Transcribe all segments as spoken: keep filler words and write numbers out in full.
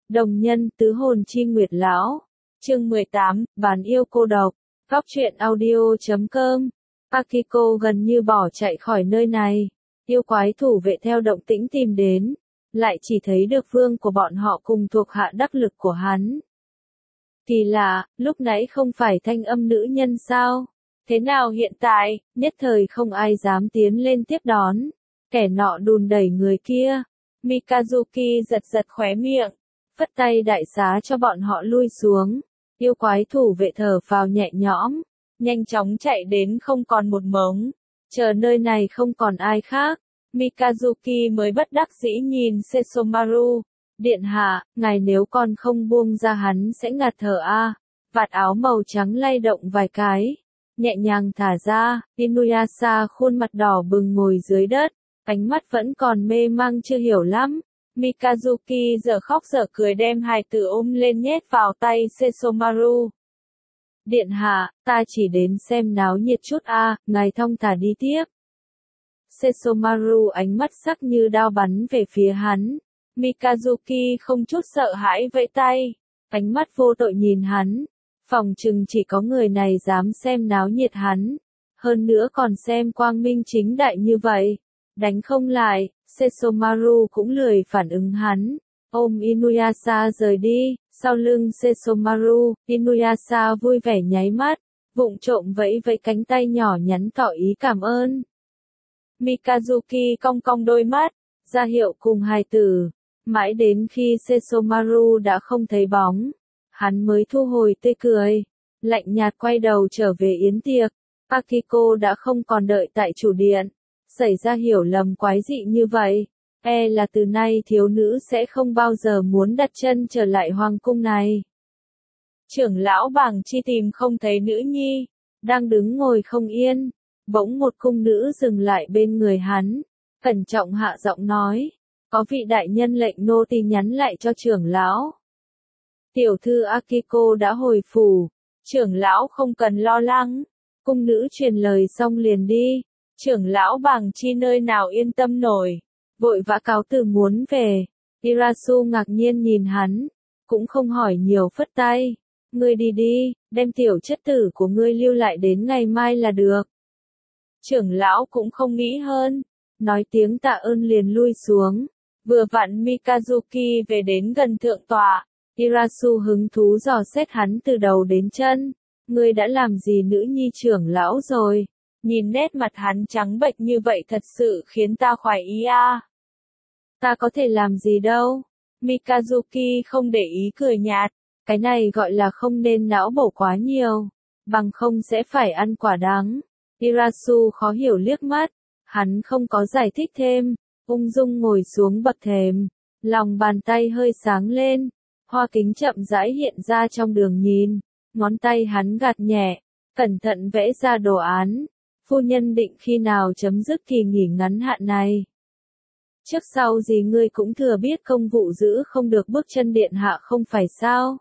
Đồng nhân tứ hồn chi nguyệt lão. Chương mười tám, bán yêu cô độc. Góc truyện audio chấm com. Akiko gần như bỏ chạy khỏi nơi này. Yêu quái thủ vệ theo động tĩnh tìm đến. Lại chỉ thấy được vương của bọn họ cùng thuộc hạ đắc lực của hắn. Kỳ lạ, lúc nãy không phải thanh âm nữ nhân sao? Thế nào hiện tại, nhất thời không ai dám tiến lên tiếp đón. Kẻ nọ đùn đẩy người kia. Mikazuki giật giật khóe miệng. Phất tay đại xá cho bọn họ lui xuống. Yêu quái thủ vệ thở phào nhẹ nhõm. Nhanh chóng chạy đến không còn một mống. Chờ nơi này không còn ai khác. Mikazuki mới bất đắc dĩ nhìn Sesomaru. Điện hạ, ngài nếu còn không buông ra hắn sẽ ngạt thở a. À. Vạt áo màu trắng lay động vài cái. Nhẹ nhàng thả ra, Inuyasha khuôn mặt đỏ bừng ngồi dưới đất. Ánh mắt vẫn còn mê mang chưa hiểu lắm. Mikazuki giờ khóc giờ cười đem hài tử ôm lên nhét vào tay Sesomaru. Điện hạ, ta chỉ đến xem náo nhiệt chút a, à, ngài thong thả đi tiếp. Sesomaru ánh mắt sắc như đao bắn về phía hắn. Mikazuki không chút sợ hãi vẫy tay. Ánh mắt vô tội nhìn hắn. Phòng chừng chỉ có người này dám xem náo nhiệt hắn. Hơn nữa còn xem quang minh chính đại như vậy. Đánh không lại, Sesomaru cũng lười phản ứng hắn. Ôm Inuyasha rời đi, sau lưng Sesomaru, Inuyasha vui vẻ nháy mắt, vụng trộm vẫy vẫy cánh tay nhỏ nhắn tỏ ý cảm ơn. Mikazuki cong cong đôi mắt, ra hiệu cùng hài tử. Mãi đến khi Sesomaru đã không thấy bóng, hắn mới thu hồi tươi cười, lạnh nhạt quay đầu trở về yến tiệc. Akiko đã không còn đợi tại chủ điện. Xảy ra hiểu lầm quái dị như vậy, e là từ nay thiếu nữ sẽ không bao giờ muốn đặt chân trở lại hoàng cung này. Trưởng lão Bàng Chi tìm không thấy nữ nhi, đang đứng ngồi không yên, bỗng một cung nữ dừng lại bên người hắn, cẩn trọng hạ giọng nói, có vị đại nhân lệnh nô tỳ nhắn lại cho trưởng lão. Tiểu thư Akiko đã hồi phủ, trưởng lão không cần lo lắng, cung nữ truyền lời xong liền đi. Trưởng lão Bàng Chi nơi nào yên tâm nổi, vội vã cáo từ muốn về. Irasu ngạc nhiên nhìn hắn, cũng không hỏi nhiều phất tay. Ngươi đi đi, đem tiểu chất tử của ngươi lưu lại đến ngày mai là được. Trưởng lão cũng không nghĩ hơn, nói tiếng tạ ơn liền lui xuống. Vừa vặn Mikazuki về đến gần thượng tọa, Irasu hứng thú dò xét hắn từ đầu đến chân. Ngươi đã làm gì nữ nhi trưởng lão rồi? Nhìn nét mặt hắn trắng bệch như vậy thật sự khiến ta khoái ý a. À. Ta có thể làm gì đâu. Mikazuki không để ý cười nhạt. Cái này gọi là không nên não bổ quá nhiều. Bằng không sẽ phải ăn quả đắng. Irasu khó hiểu liếc mắt. Hắn không có giải thích thêm. Ung dung ngồi xuống bậc thềm. Lòng bàn tay hơi sáng lên. Hoa kính chậm rãi hiện ra trong đường nhìn. Ngón tay hắn gạt nhẹ. Cẩn thận vẽ ra đồ án. Phu nhân định khi nào chấm dứt kỳ nghỉ ngắn hạn này. Trước sau gì ngươi cũng thừa biết công vụ giữ không được bước chân điện hạ không phải sao.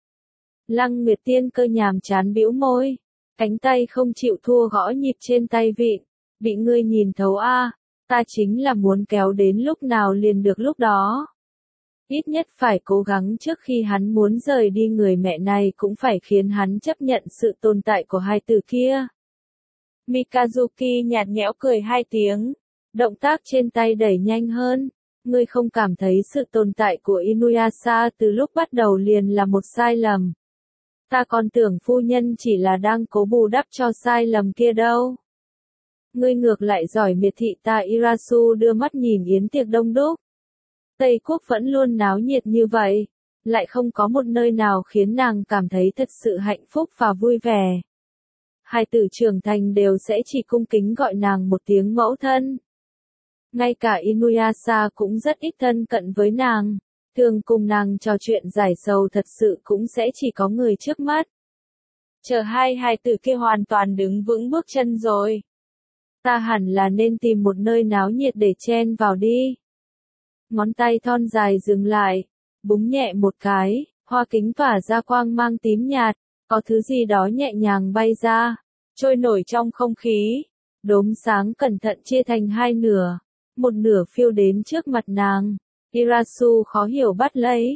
Lăng Nguyệt Tiên cơ nhàm chán bĩu môi. Cánh tay không chịu thua gõ nhịp trên tay vịn. Bị ngươi nhìn thấu a, à, ta chính là muốn kéo đến lúc nào liền được lúc đó. Ít nhất phải cố gắng trước khi hắn muốn rời đi người mẹ này cũng phải khiến hắn chấp nhận sự tồn tại của hai từ kia. Mikazuki nhạt nhẽo cười hai tiếng, động tác trên tay đẩy nhanh hơn. Ngươi không cảm thấy sự tồn tại của Inuyasha từ lúc bắt đầu liền là một sai lầm. Ta còn tưởng phu nhân chỉ là đang cố bù đắp cho sai lầm kia đâu. Ngươi ngược lại giỏi miệt thị ta. Irasu đưa mắt nhìn yến tiệc đông đúc. Tây Quốc vẫn luôn náo nhiệt như vậy, lại không có một nơi nào khiến nàng cảm thấy thật sự hạnh phúc và vui vẻ. Hai tử trưởng thành đều sẽ chỉ cung kính gọi nàng một tiếng mẫu thân. Ngay cả Inuyasha cũng rất ít thân cận với nàng, thường cùng nàng trò chuyện giải sầu thật sự cũng sẽ chỉ có người trước mắt. Chờ hai hài tử kia hoàn toàn đứng vững bước chân rồi. Ta hẳn là nên tìm một nơi náo nhiệt để chen vào đi. Ngón tay thon dài dừng lại, búng nhẹ một cái, hoa kính tỏa ra quang mang tím nhạt. Có thứ gì đó nhẹ nhàng bay ra, trôi nổi trong không khí, đốm sáng cẩn thận chia thành hai nửa, một nửa phiêu đến trước mặt nàng. Irasu khó hiểu bắt lấy,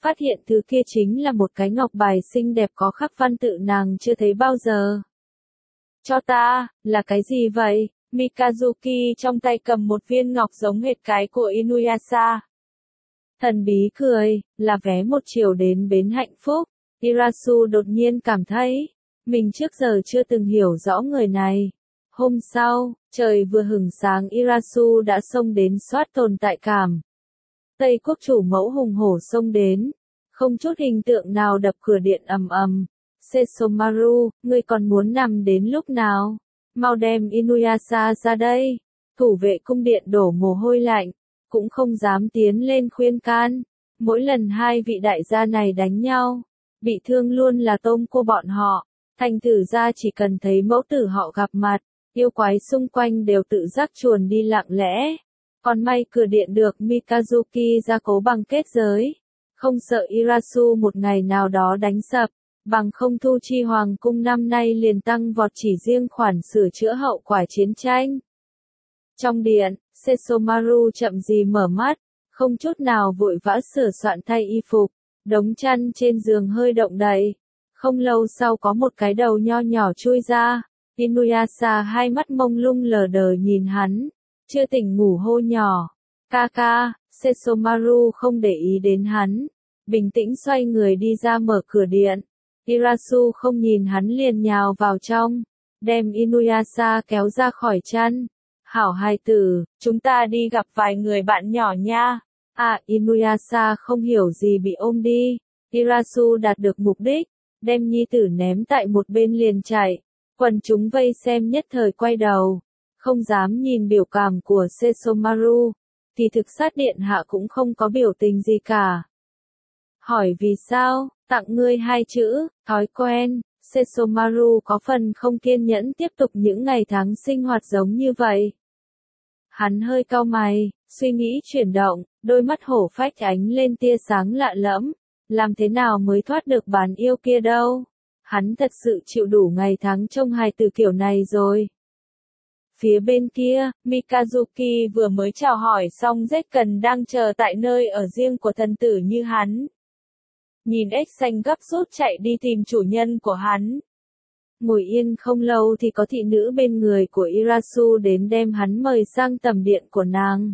phát hiện thứ kia chính là một cái ngọc bài xinh đẹp có khắc văn tự nàng chưa thấy bao giờ. Cho ta, là cái gì vậy? Mikazuki trong tay cầm một viên ngọc giống hệt cái của Inuyasha. Thần bí cười, là vé một chiều đến bến hạnh phúc. Irasu đột nhiên cảm thấy, mình trước giờ chưa từng hiểu rõ người này. Hôm sau, trời vừa hửng sáng Irasu đã xông đến soát tồn tại cảm. Tây quốc chủ mẫu hùng hổ xông đến, không chút hình tượng nào đập cửa điện ầm ầm. Sesomaru, ngươi còn muốn nằm đến lúc nào? Mau đem Inuyasha ra đây. Thủ vệ cung điện đổ mồ hôi lạnh, cũng không dám tiến lên khuyên can. Mỗi lần hai vị đại gia này đánh nhau, bị thương luôn là tôm cô bọn họ. Thành thử ra chỉ cần thấy mẫu tử họ gặp mặt, yêu quái xung quanh đều tự giác chuồn đi lặng lẽ. Còn may cửa điện được Mikazuki gia cố bằng kết giới, không sợ Irasu một ngày nào đó đánh sập, bằng không Thu Chi Hoàng cung năm nay liền tăng vọt chỉ riêng khoản sửa chữa hậu quả chiến tranh. Trong điện, Sesomaru chậm gì mở mắt, không chút nào vội vã sửa soạn thay y phục, đống chăn trên giường hơi động đậy. Không lâu sau có một cái đầu nho nhỏ chui ra, Inuyasha hai mắt mông lung lờ đờ nhìn hắn, chưa tỉnh ngủ hô nhỏ, Kaka. Sesomaru không để ý đến hắn, bình tĩnh xoay người đi ra mở cửa điện. Irasu không nhìn hắn liền nhào vào trong, đem Inuyasha kéo ra khỏi chăn. Hảo hài tử, chúng ta đi gặp vài người bạn nhỏ nha. À, Inuyasha không hiểu gì bị ôm đi. Irasu đạt được mục đích, đem nhi tử ném tại một bên liền chạy. Quần chúng vây xem nhất thời quay đầu, không dám nhìn biểu cảm của Sesomaru, thì thực sát điện hạ cũng không có biểu tình gì cả. Hỏi vì sao, tặng ngươi hai chữ, thói quen. Sesomaru có phần không kiên nhẫn tiếp tục những ngày tháng sinh hoạt giống như vậy. Hắn hơi cau mày, suy nghĩ chuyển động, đôi mắt hổ phách ánh lên tia sáng lạ lẫm. Làm thế nào mới thoát được bán yêu kia đâu? Hắn thật sự chịu đủ ngày tháng trông hài từ kiểu này rồi. Phía bên kia, Mikazuki vừa mới chào hỏi xong Zekken đang chờ tại nơi ở riêng của thần tử như hắn. Nhìn ếch xanh gấp rút chạy đi tìm chủ nhân của hắn. Ngồi yên không lâu thì có thị nữ bên người của Irasu đến đem hắn mời sang tầm điện của nàng.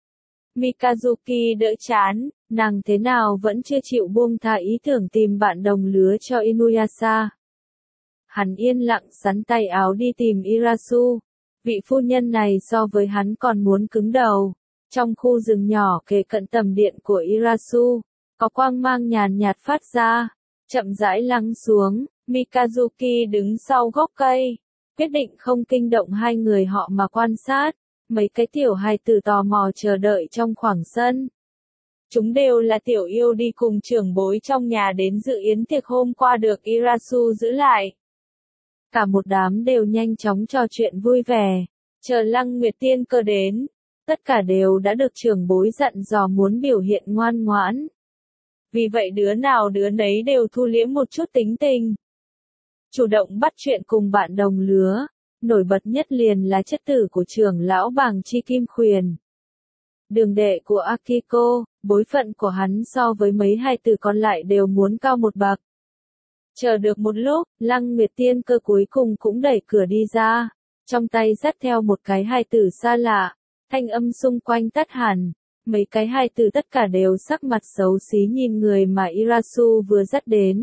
Mikazuki đỡ chán, nàng thế nào vẫn chưa chịu buông tha ý tưởng tìm bạn đồng lứa cho Inuyasha. Hắn yên lặng sắn tay áo đi tìm Irasu. Vị phu nhân này so với hắn còn muốn cứng đầu. Trong khu rừng nhỏ kề cận tầm điện của Irasu, có quang mang nhàn nhạt phát ra, chậm rãi lắng xuống. Mikazuki đứng sau gốc cây, quyết định không kinh động hai người họ mà quan sát. Mấy cái tiểu hài tử tò mò chờ đợi trong khoảng sân. Chúng đều là tiểu yêu đi cùng trưởng bối trong nhà đến dự yến tiệc hôm qua được Irasu giữ lại. Cả một đám đều nhanh chóng trò chuyện vui vẻ, chờ Lăng Nguyệt Tiên Cơ đến. Tất cả đều đã được trưởng bối dặn dò muốn biểu hiện ngoan ngoãn. Vì vậy đứa nào đứa nấy đều thu liễm một chút tính tình. Chủ động bắt chuyện cùng bạn đồng lứa. Nổi bật nhất liền là chất tử của trưởng lão Bàng Chi Kim Khuyển. Đường đệ của Akiko, bối phận của hắn so với mấy hai tử còn lại đều muốn cao một bậc. Chờ được một lúc, Lăng Nguyệt Tiên Cơ cuối cùng cũng đẩy cửa đi ra, trong tay dắt theo một cái hài tử xa lạ, thanh âm xung quanh tắt hẳn, mấy cái hài tử tất cả đều sắc mặt xấu xí nhìn người mà Irasu vừa dắt đến.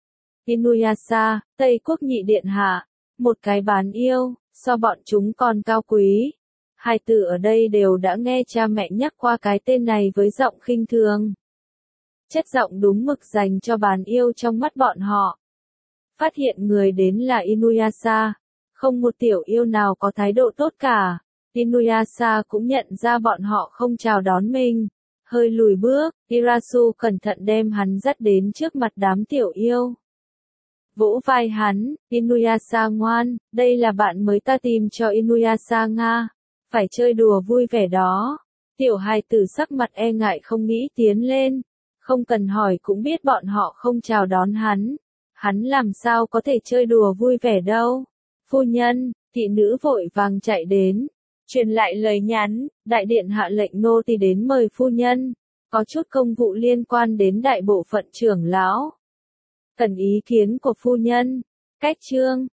Inuyasha, Tây Quốc nhị điện hạ, một cái bán yêu, so bọn chúng còn cao quý. Hai tử ở đây đều đã nghe cha mẹ nhắc qua cái tên này với giọng khinh thường. Chất giọng đúng mực dành cho bán yêu trong mắt bọn họ. Phát hiện người đến là Inuyasha, không một tiểu yêu nào có thái độ tốt cả. Inuyasha cũng nhận ra bọn họ không chào đón mình, hơi lùi bước. Irasu cẩn thận đem hắn dắt đến trước mặt đám tiểu yêu. Vỗ vai hắn, Inuyasha ngoan, đây là bạn mới ta tìm cho Inuyasha Nga, phải chơi đùa vui vẻ đó. Tiểu hài tử sắc mặt e ngại không nghĩ tiến lên, không cần hỏi cũng biết bọn họ không chào đón hắn, hắn làm sao có thể chơi đùa vui vẻ đâu. Phu nhân, thị nữ vội vàng chạy đến, truyền lại lời nhắn, đại điện hạ lệnh nô tỳ đến mời phu nhân. Có chút công vụ liên quan đến đại bộ phận trưởng lão. Cần ý kiến của phu nhân. Cách chương